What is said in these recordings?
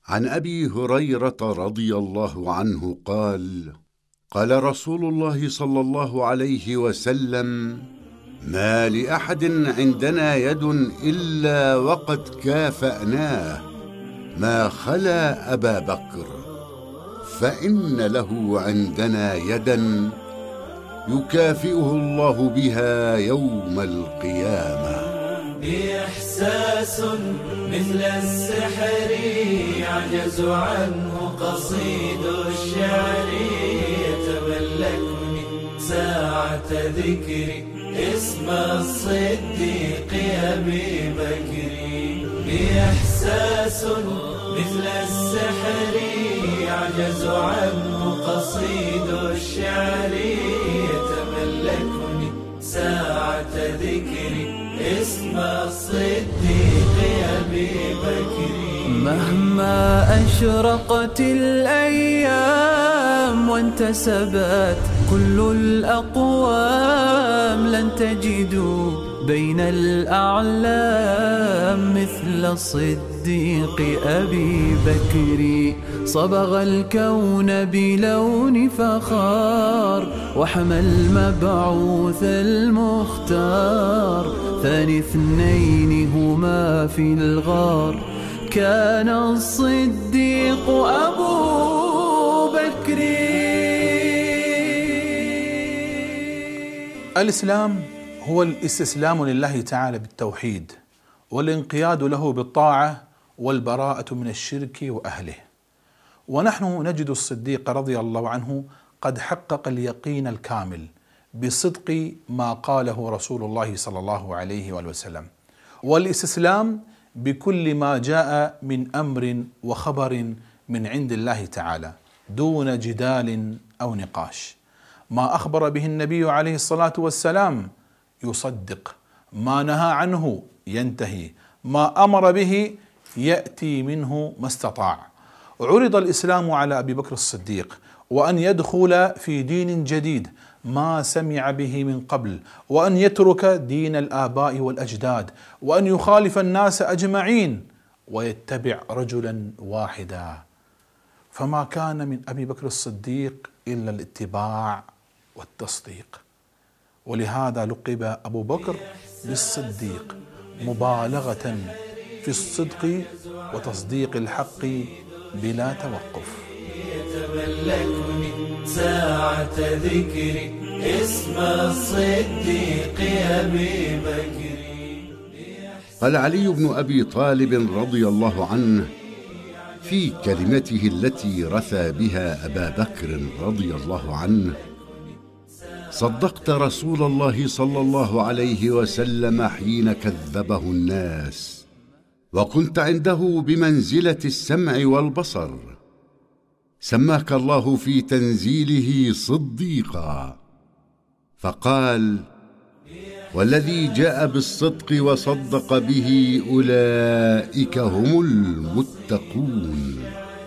عن أبي هريرة رضي الله عنه قال: قال رسول الله صلى الله عليه وسلم: ما لأحد عندنا يد إلا وقد كافأناه ما خلا أبا بكر، فإن له عندنا يدا يكافئه الله بها يوم القيامة. إحساس مثل السحر يعجز عنه قصيد الشعر، يتملكني ساعة ذكري اسم الصديق أبي بكر. إحساس مثل السحر يعجز عنه قصيد الشعر، يتملكني ساعة ذكري اسم الصديق أبي بكر. مهما أشرقت الأيام وانتسبت كل الأقوام، لن تجدوا بين الأعلام مثل الصديق أبي بكر. صبغ الكون بلون فخار وحمى المبعوث المختار، ثاني اثنين هما في الغار كان الصديق أبو بكر. الإسلام هو الاستسلام لله تعالى بالتوحيد، والانقياد له بالطاعة، والبراءة من الشرك وأهله. ونحن نجد الصديق رضي الله عنه قد حقق اليقين الكامل بصدق ما قاله رسول الله صلى الله عليه وآله وسلم، والاستسلام بكل ما جاء من أمر وخبر من عند الله تعالى دون جدال أو نقاش. ما أخبر به النبي عليه الصلاة والسلام يصدق، ما نهى عنه ينتهي، ما أمر به يأتي منه ما استطاع. عرض الإسلام على أبي بكر الصديق وأن يدخل في دين جديد ما سمع به من قبل، وأن يترك دين الآباء والأجداد، وأن يخالف الناس أجمعين ويتبع رجلا واحدا. فما كان من أبي بكر الصديق إلا الاتباع والتصديق، ولهذا لقب أبو بكر بالصديق مبالغة في الصدق وتصديق الحق بلا توقف. يتملكني ساعة ذكري اسم الصديق أبي بكر. قال علي بن أبي طالب رضي الله عنه في كلمته التي رثى بها أبا بكر رضي الله عنه: صدقت رسول الله صلى الله عليه وسلم حين كذبه الناس، وكنت عنده بمنزلة السمع والبصر، سماك الله في تنزيله صديقا. فقال: والذي جاء بالصدق وصدق به أولئك هم المتقون.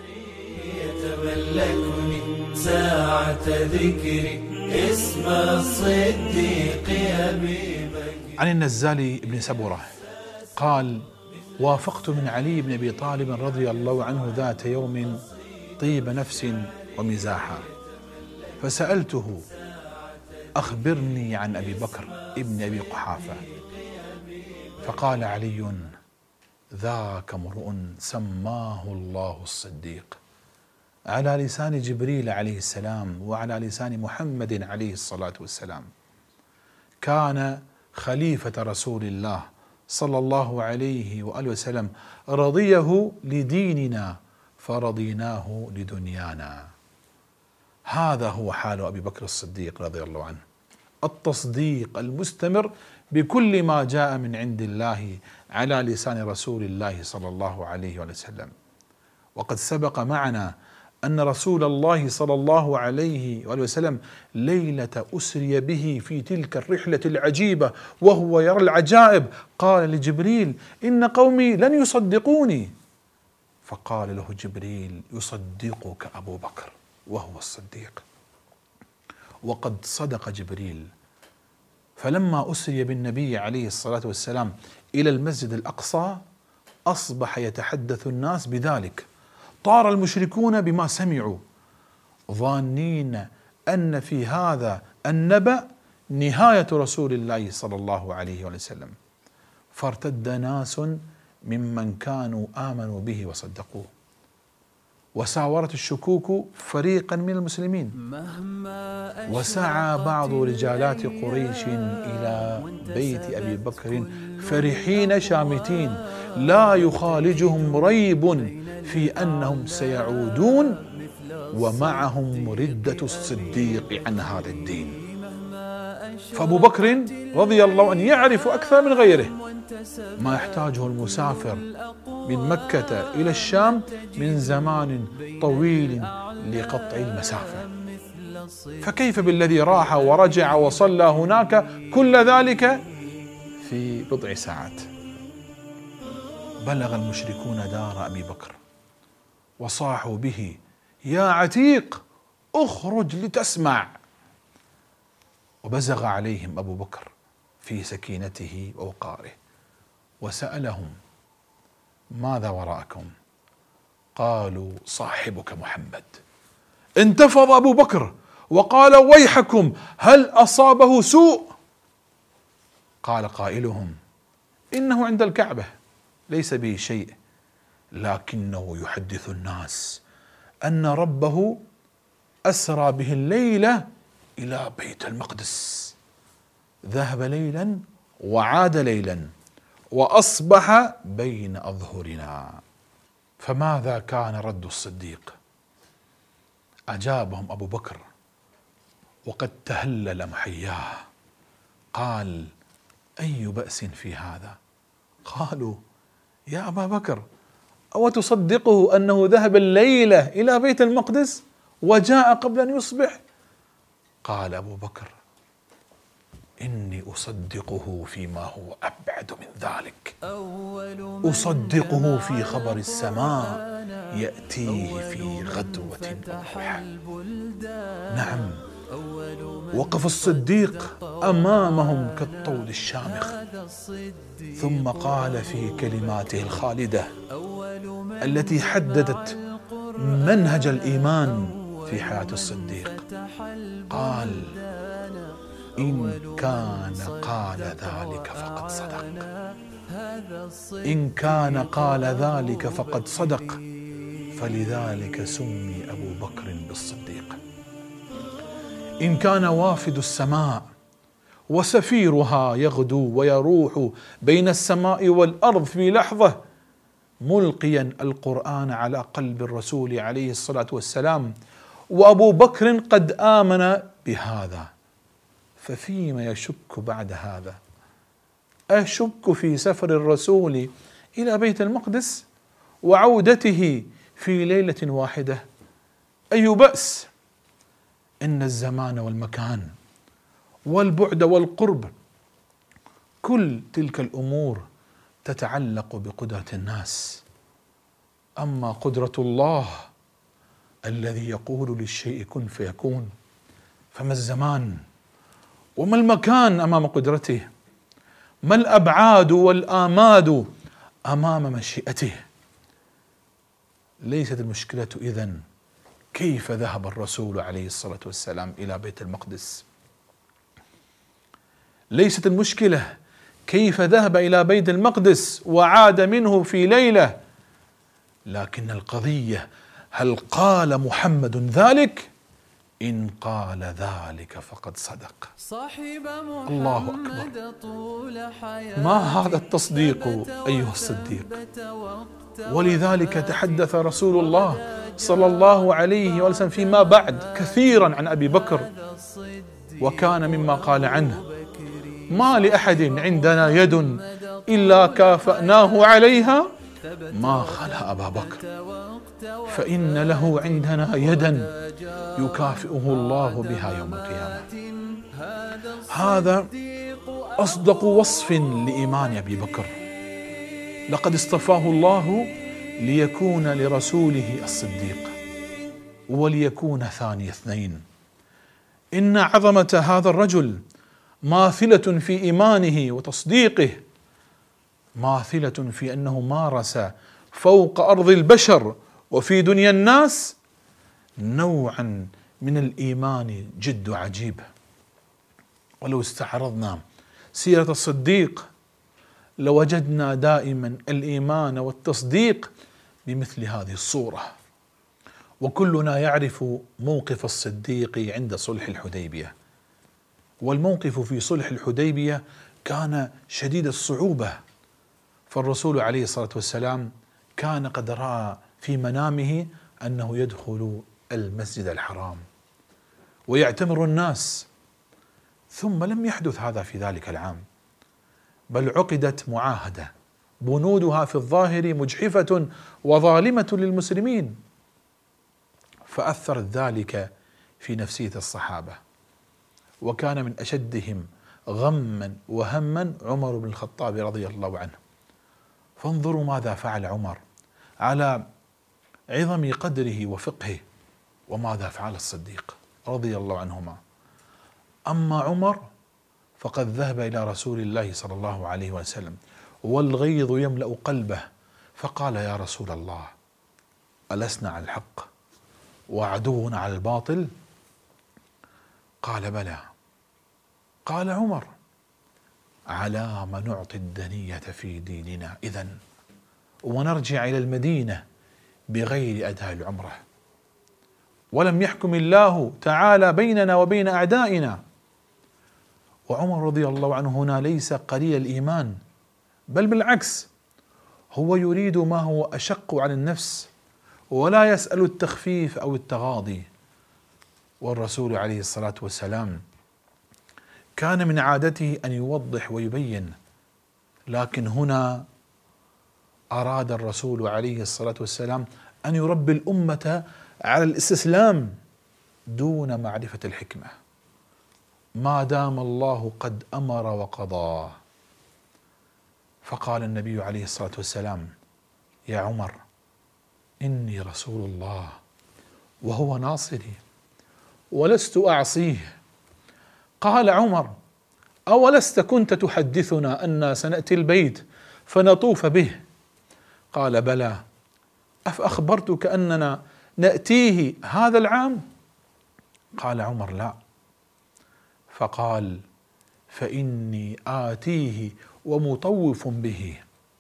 يتملكني ساعة ذكري اسم الصديق أبي بكر. عن النزال بن سبرة قال: وافقت من علي بن أبي طالب رضي الله عنه ذات يوم طيب نفس ومزاحا، فسألته: أخبرني عن أبي بكر ابن أبي قحافة. فقال علي: ذاك امرؤ سماه الله الصديق، على لسان جبريل عليه السلام وعلى لسان محمد عليه الصلاة والسلام. كان خليفة رسول الله صلى الله عليه وآله وسلم، رضيه لديننا فرضيناه لدنيانا. هذا هو حال أبي بكر الصديق رضي الله عنه، التصديق المستمر بكل ما جاء من عند الله على لسان رسول الله صلى الله عليه وسلم. وقد سبق معنا أن رسول الله صلى الله عليه وسلم ليلة أسري به في تلك الرحلة العجيبة وهو يرى العجائب قال لجبريل: إن قومي لن يصدقوني. فقال له جبريل: يصدقك أبو بكر وهو الصديق. وقد صدق جبريل، فلما أسري بالنبي عليه الصلاة والسلام إلى المسجد الأقصى أصبح يتحدث الناس بذلك، طار المشركون بما سمعوا ظانين أن في هذا النبأ نهاية رسول الله صلى الله عليه وسلم، فارتد ناس ممن كانوا آمنوا به وصدقوه، وساورت الشكوك فريقا من المسلمين، وسعى بعض رجالات قريش إلى بيت أبي بكر فرحين شامتين لا يخالجهم ريب في أنهم سيعودون ومعهم ردة الصديق عن هذا الدين. فأبو بكر رضي الله عنه يعرف أكثر من غيره ما يحتاجه المسافر من مكة إلى الشام من زمان طويل لقطع المسافة، فكيف بالذي راح ورجع وصلى هناك كل ذلك في بضع ساعات؟ بلغ المشركون دار أبي بكر وصاحوا به: يا عتيق اخرج لتسمع. وبزغ عليهم أبو بكر في سكينته ووقاره وسألهم: ماذا وراءكم؟ قالوا: صاحبك محمد. انتفض أبو بكر وقال: ويحكم، هل أصابه سوء؟ قال قائلهم: إنه عند الكعبة ليس به شيء، لكنه يحدث الناس أن ربه أسرى به الليلة إلى بيت المقدس، ذهب ليلا وعاد ليلا وأصبح بين أظهرنا. فماذا كان رد الصديق؟ أجابهم أبو بكر وقد تهلل محياه، قال: أي بأس في هذا؟ قالوا: يا أبا بكر، أو تصدقه أنه ذهب الليلة إلى بيت المقدس وجاء قبل أن يصبح؟ قال أبو بكر: إني أصدقه فيما هو أبعد من ذلك، أصدقه في خبر السماء يأتيه في غدوة أضحى. نعم، وقف الصديق أمامهم كالطود الشامخ، ثم قال في كلماته الخالدة التي حددت منهج الإيمان في حياة الصديق، قال: إن كان قال ذلك فقد صدق، إن كان قال ذلك فقد صدق، فلذلك سمي أبو بكر بالصديق. إن كان وافد السماء وسفيرها يغدو ويروح بين السماء والأرض في لحظة، ملقيا القرآن على قلب الرسول عليه الصلاة والسلام، وأبو بكر قد آمن بهذا، ففيما يشك بعد هذا؟ أشك في سفر الرسول إلى بيت المقدس وعودته في ليلة واحدة؟ أي بأس؟ إن الزمان والمكان والبعد والقرب كل تلك الأمور تتعلق بقدرة الناس، أما قدرة الله الذي يقول للشيء كن فيكون، فما الزمان وما المكان أمام قدرته؟ ما الأبعاد والآماد أمام مشيئته؟ ليست المشكلة إذن كيف ذهب الرسول عليه الصلاة والسلام إلى بيت المقدس، ليست المشكلة كيف ذهب إلى بيت المقدس وعاد منه في ليلة، لكن القضية هل قال محمد ذلك؟ إن قال ذلك فقد صدق. الله أكبر، ما هذا التصديق أيها الصديق؟ ولذلك تحدث رسول الله صلى الله عليه وسلم فيما بعد كثيرا عن أبي بكر، وكان مما قال عنه: ما لأحد عندنا يد إلا كافأناه عليها ما خلا أبا بكر، فإن له عندنا يدا يكافئه الله بها يوم القيامة. هذا أصدق وصف لإيمان أبي بكر، لقد اصطفاه الله ليكون لرسوله الصديق وليكون ثاني اثنين. إن عظمة هذا الرجل ماثلة في إيمانه وتصديقه، ماثلة في أنه مارس فوق أرض البشر وفي دنيا الناس نوعا من الإيمان جد عجيب. ولو استعرضنا سيرة الصديق لوجدنا دائما الإيمان والتصديق بمثل هذه الصورة. وكلنا يعرف موقف الصديق عند صلح الحديبية، والموقف في صلح الحديبية كان شديد الصعوبة، فالرسول عليه الصلاة والسلام كان قد رأى في منامه أنه يدخل المسجد الحرام ويعتمر الناس، ثم لم يحدث هذا في ذلك العام، بل عقدت معاهدة بنودها في الظاهر مجحفة وظالمة للمسلمين، فأثرت ذلك في نفسية الصحابة، وكان من أشدهم غما وهما عمر بن الخطاب رضي الله عنه. فانظروا ماذا فعل عمر على عظم قدره وفقهه، وماذا فعل الصديق رضي الله عنهما. أما عمر فقد ذهب إلى رسول الله صلى الله عليه وسلم والغيظ يملأ قلبه، فقال: يا رسول الله، ألسنا على الحق وعدونا على الباطل؟ قال: بلى. قال عمر: على ما نعطي الدنية في ديننا إذن، ونرجع إلى المدينة بغير أداء العمرة، ولم يحكم الله تعالى بيننا وبين أعدائنا. وعمر رضي الله عنه هنا ليس قليل الإيمان، بل بالعكس، هو يريد ما هو أشق على النفس، ولا يسأل التخفيف أو التغاضي. والرسول عليه الصلاة والسلام كان من عادته أن يوضح ويبين، لكن هنا أراد الرسول عليه الصلاة والسلام أن يربي الأمة على الاستسلام دون معرفة الحكمة، ما دام الله قد أمر وقضى. فقال النبي عليه الصلاة والسلام: يا عمر، إني رسول الله وهو ناصري ولست أعصيه. قال عمر: أولست كنت تحدثنا أن سنأتي البيت فنطوف به؟ قال: بلى. أفأخبرتك أننا نأتيه هذا العام؟ قال عمر: لا. فقال: فإني آتيه ومطوف به.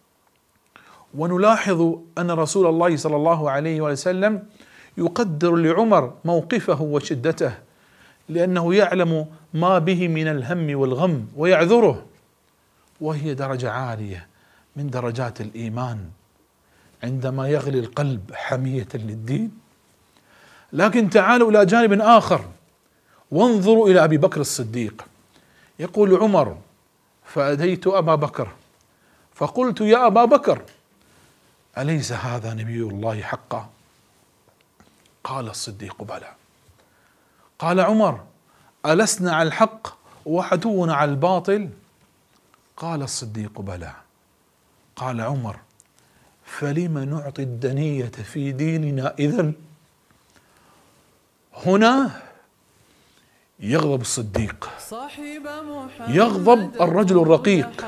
ونلاحظ أن رسول الله صلى الله عليه وسلم يقدر لعمر موقفه وشدته، لأنه يعلم ما به من الهم والغم ويعذره، وهي درجة عالية من درجات الإيمان عندما يغلي القلب حمية للدين. لكن تعالوا إلى جانب آخر وانظروا إلى أبي بكر الصديق. يقول عمر: فأتيت أبا بكر فقلت: يا أبا بكر، أليس هذا نبي الله حقا؟ قال الصديق: بلى. قال عمر: ألسنا على الحق وعدونا على الباطل؟ قال الصديق: بلى. قال عمر: فلم نعطي الدنية في ديننا إذن؟ هنا يغضب الصديق، يغضب الرجل الرقيق،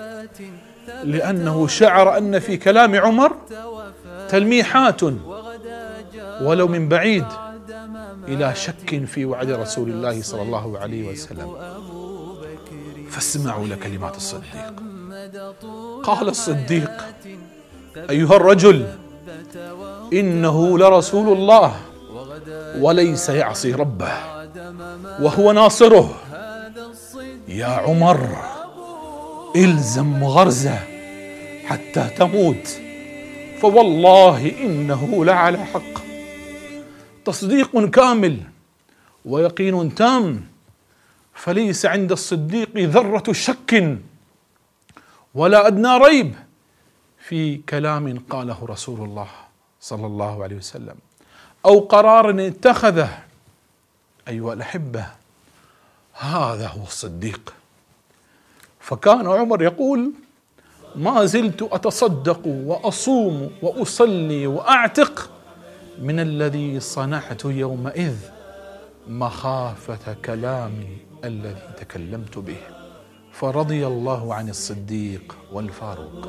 لأنه شعر أن في كلام عمر تلميحات ولو من بعيد إلى شك في وعد رسول الله صلى الله عليه وسلم. فاسمعوا لكلمات الصديق. قال الصديق: أيها الرجل، إنه لرسول الله وليس يعصي ربه وهو ناصره. يا عمر، إلزم غرزه حتى تموت، فوالله إنه لعلى حق. تصديق كامل ويقين تام، فليس عند الصديق ذرة شك ولا أدنى ريب في كلام قاله رسول الله صلى الله عليه وسلم أو قرار اتخذه. أيها الأحبة، هذا هو الصديق. فكان عمر يقول: ما زلت أتصدق وأصوم وأصلي وأعتق من الذي صنعت يومئذ مخافة كلامي الذي تكلمت به. فرضي الله عن الصديق والفاروق.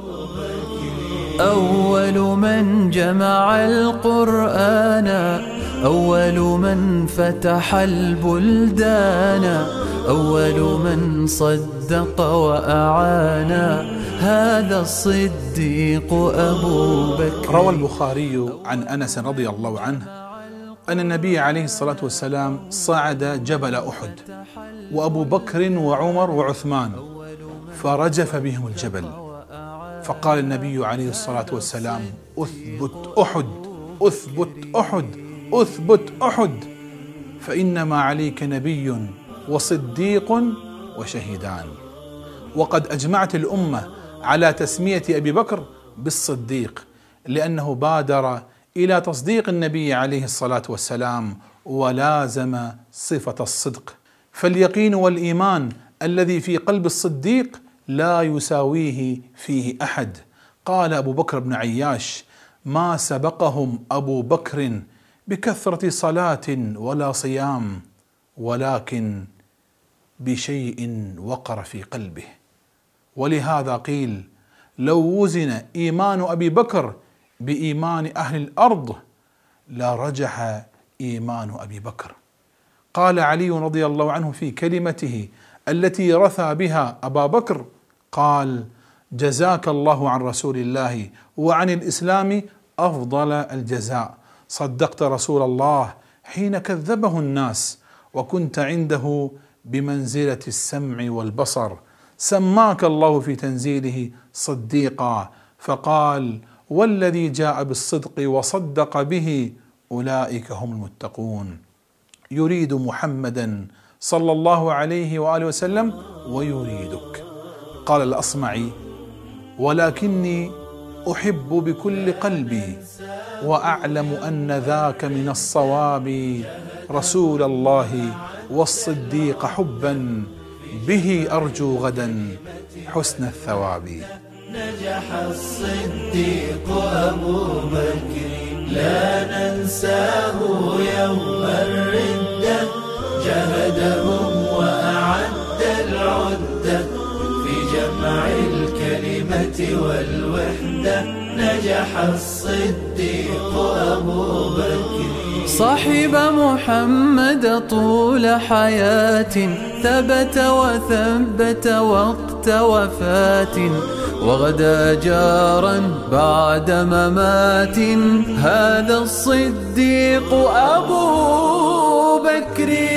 أول من جمع القرآن، أول من فتح البلدان، أول من صدق وأعان، هذا الصديق أبو بكر. روى البخاري عن أنس رضي الله عنه أن النبي عليه الصلاة والسلام صعد جبل أحد وأبو بكر وعمر وعثمان، فرجف بهم الجبل، فقال النبي عليه الصلاة والسلام: أثبت أحد، أثبت أحد، أثبت أحد، فإنما عليك نبي وصديق وشهيدان. وقد أجمعت الأمة على تسمية أبي بكر بالصديق، لأنه بادر إلى تصديق النبي عليه الصلاة والسلام ولازم صفة الصدق، فاليقين والإيمان الذي في قلب الصديق لا يساويه فيه أحد. قال أبو بكر بن عياش: ما سبقهم أبو بكر بكثرة صلاة ولا صيام، ولكن بشيء وقر في قلبه. ولهذا قيل: لو وزن إيمان أبي بكر بإيمان أهل الأرض لرجح إيمان أبي بكر. قال علي رضي الله عنه في كلمته التي رثى بها أبا بكر، قال: جزاك الله عن رسول الله وعن الإسلام أفضل الجزاء، صدقت رسول الله حين كذبه الناس، وكنت عنده بمنزلة السمع والبصر، سماك الله في تنزيله صديقا، فقال: والذي جاء بالصدق وصدق به أولئك هم المتقون. يريد محمدا صلى الله عليه وآله وسلم ويريدك. قال الأصمعي: ولكني أحب بكل قلبي وأعلم أن ذاك من الصواب، رسول الله والصديق حبا به أرجو غدا حسن الثواب. نجح الصديق أبو بكر لا ننساه يوم الردة، جهدهم وأعد العدة في جمع الكلمة والوحدة. نجح الصديق أبو بكر صاحب محمد طول حياة، ثبت وثبت وقت وفاة، وغدا جارا بعد ممات، هذا الصديق أبو بكر.